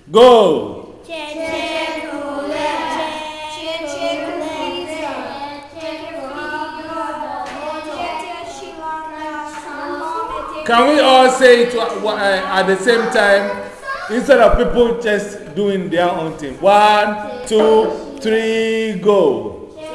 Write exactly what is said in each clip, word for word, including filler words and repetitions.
Go. Can we all say it uh, at the same time instead of people just doing their own thing? One, two, three, go.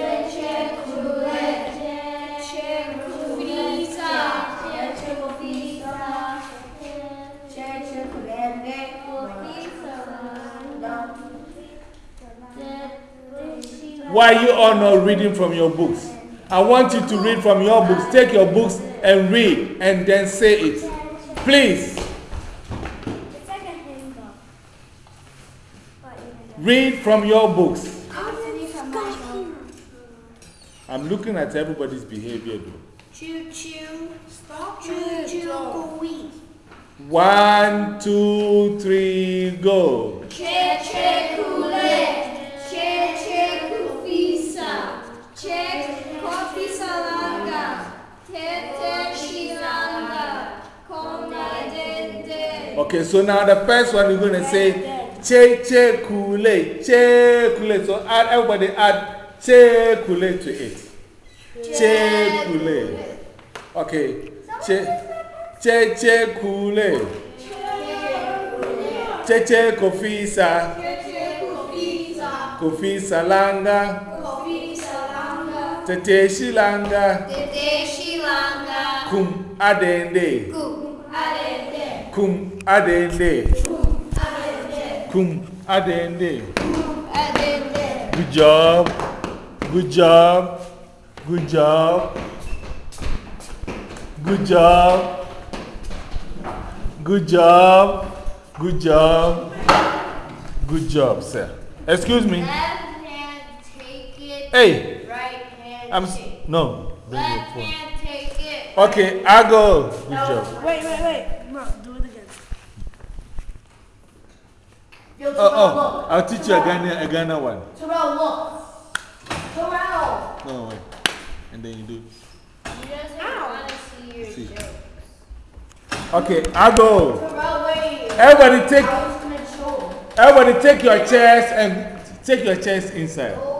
Why are you all not reading from your books? I want you to read from your books. Take your books and read and then say it. Please. Read from your books. I'm looking at everybody's behavior though. Choo choo. Stop. Choo choo. One, two, three, go. Che che kule. Che che kufisa. Che kofi salanga. Tete shilanga. Kona dende. Okay, so now the first one you're going to say che che kule. Che kule. So add, everybody add che kule to it. Che kule. Okay. Che. Che che kule. Che che kofisa. Kofisa langa. Tete shilanga. Kum adende. Kum adende. Kum adende. Good job. Good job. Good job. Good job. Good job. Good job. Good job, sir. Excuse me. Left hand take it. Hey. Right hand I'm take it. no. Bring your Left phone. hand take it. Okay, I go. Good job. Wait, wait, wait. No, do it again. Oh, oh. I'll teach you a Ghana, a Ghana one. Terrell, look. Terrell. No, wait. And then you do. You just want to see your See. jokes. Okay, I go. Terrell, wait. Everybody take, I was going to show. everybody take your chairs and take your chairs inside.